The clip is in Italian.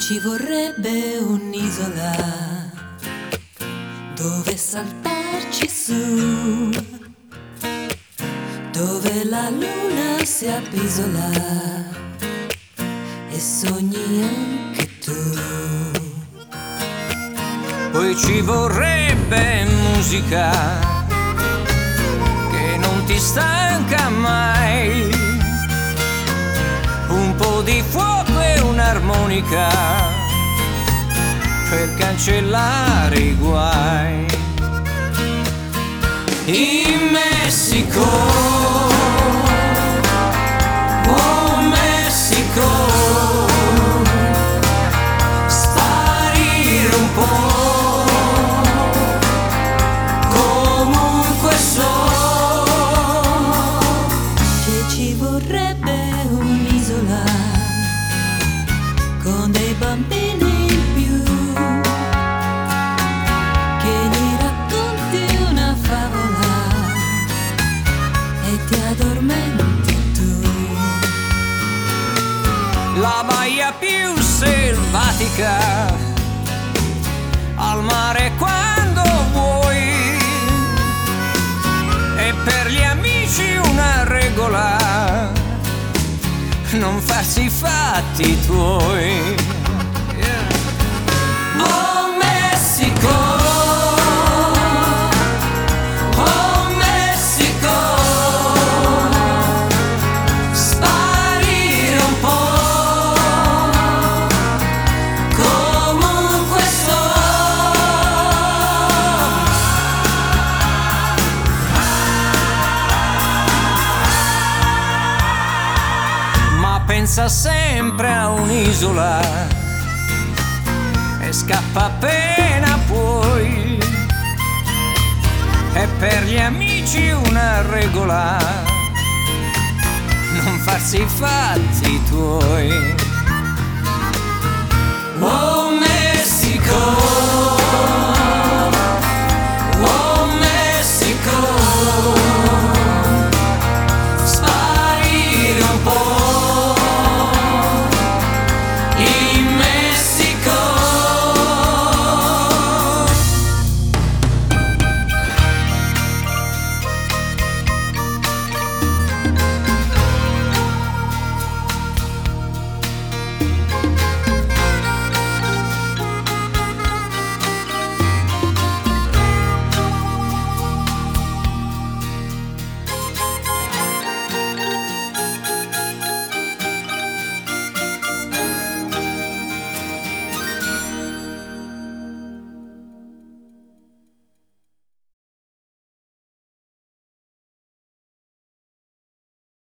Ci vorrebbe un'isola dove saltarci su, dove la luna si appisola e sogni anche tu. Poi ci vorrebbe musica che non ti stanca mai, un po' di fuoco e un'armonica per cancellare i guai. In Messico, oh Messico, sparire un po', comunque so che ci vorrebbe un'isola con dei bambini in più, che gli racconti una favola e ti addormenti tu. la baia più selvatica, al mare quando vuoi, e per gli amici una regola, non farsi i fatti tuoi. Oh Messico, oh Messico, sparire un po', comunque so. Ma pensa sempre a un'isola e scappa appena puoi, e per gli amici una regola, non farsi i fatti tuoi.